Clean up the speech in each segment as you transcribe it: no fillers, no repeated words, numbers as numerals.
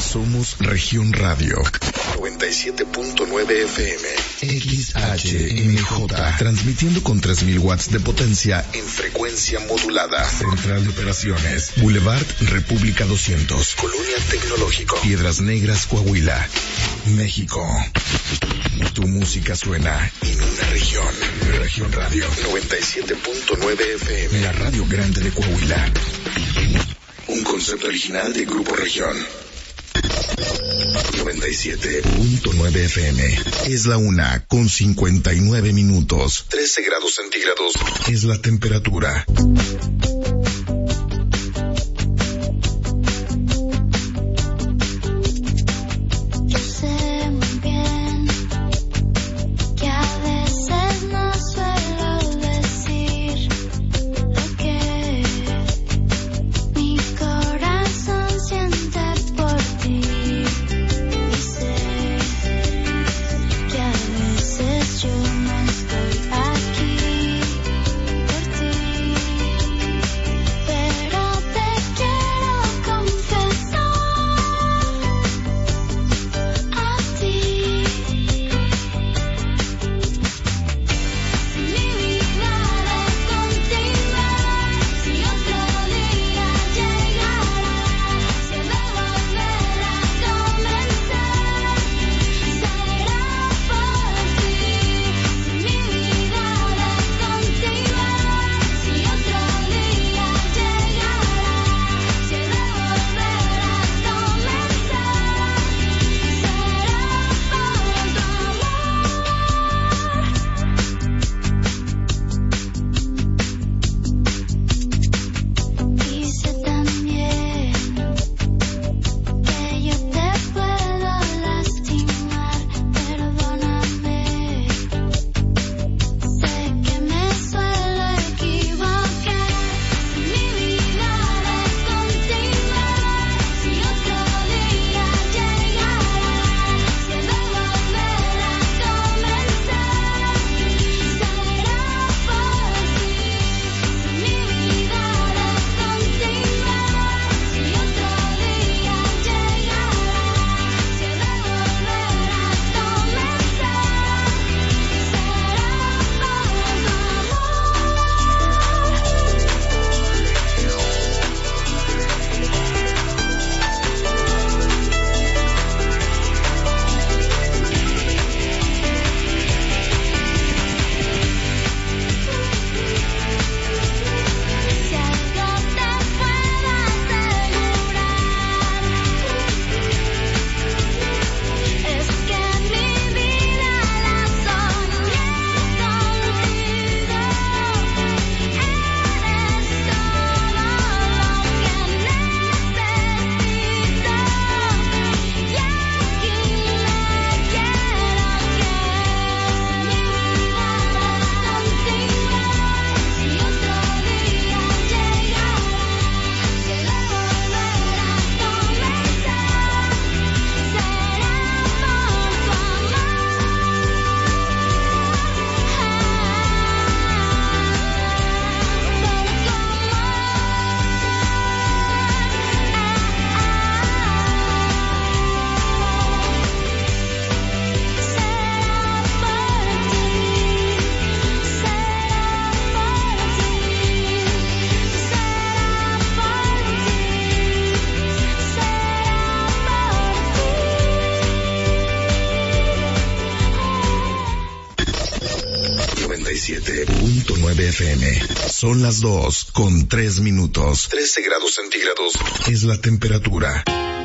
Somos Región Radio 97.9 FM XHMJ, transmitiendo con 3000 watts de potencia en frecuencia modulada. Central de Operaciones, Boulevard República 200, Colonia Tecnológico, Piedras Negras, Coahuila, México. Tu música suena en una región. Región Radio 97.9 FM, la radio grande de Coahuila. Un concepto original de Grupo Región. 97.9 FM. Es la 1:59. 13 grados centígrados es la temperatura. FM. Son las 2:03. 13 grados centígrados es la temperatura.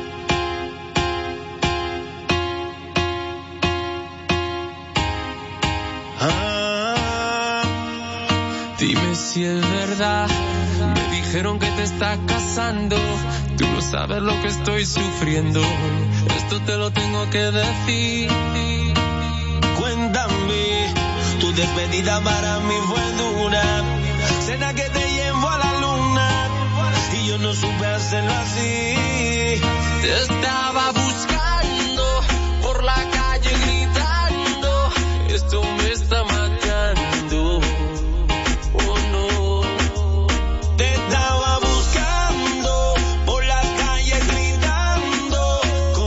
Dime si es verdad. Me dijeron que te estás casando. Tú no sabes lo que estoy sufriendo. Esto te lo tengo que decir. Cuéntame, tu despedida para mí fue dura. Cena que te llevo a la luna y yo no supe hacerlo así. Te estaba buscando por la calle gritando. Esto me está matando. Oh no. Te estaba buscando por las calles gritando.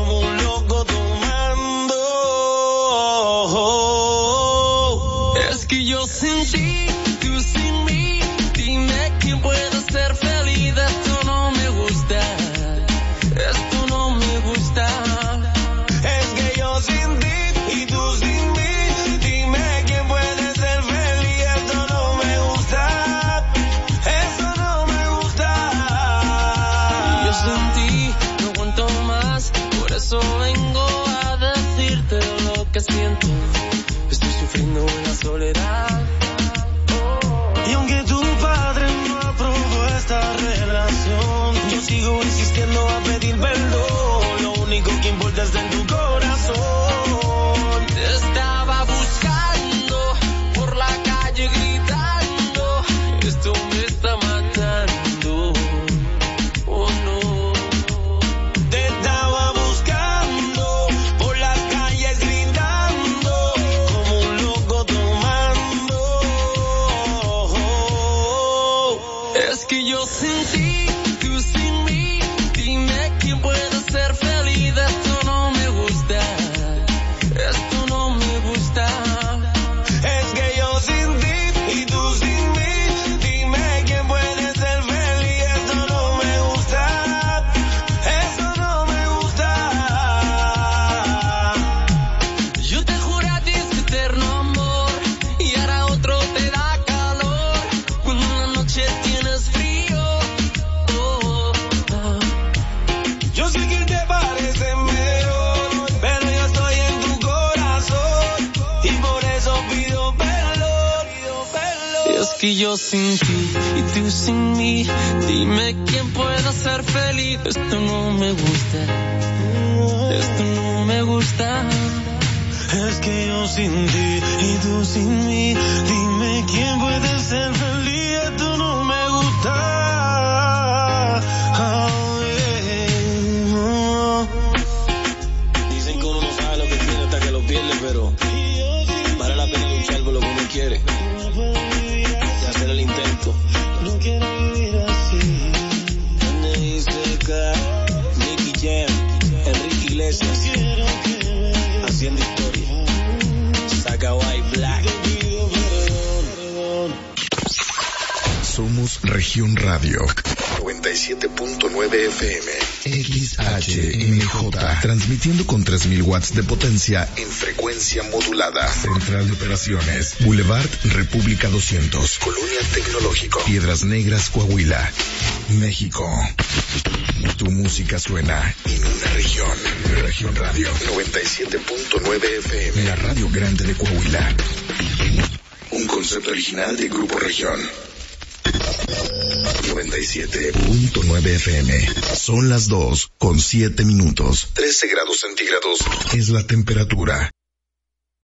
si yo sin ti y tú sin mí? Dime quién pueda ser feliz. Esto no me gusta, esto no me gusta. Es que yo sin ti y tú sin mí, dime quién puede ser feliz. Esto no me gusta. Oh, yeah. Dicen que uno no sabe lo que tiene hasta que lo pierde, pero vale la pena luchar por lo que uno quiere y hacer el intento. No quiero vivir así. Nicky Jam, Enrique Iglesias, haciendo historia. Saca White Black. Somos Región Radio 97.9 FM XHMJ, transmitiendo con 3000 watts de potencia en frecuencia modulada. Central de Operaciones, Boulevard República 200, Colonia Tecnológico, Piedras Negras, Coahuila, México. Tu música suena en una región. Región Radio 97.9 FM, la radio grande de Coahuila. Un concepto original de Grupo Región. 97.9 FM. Son las 2:07. 13 grados centígrados es la temperatura.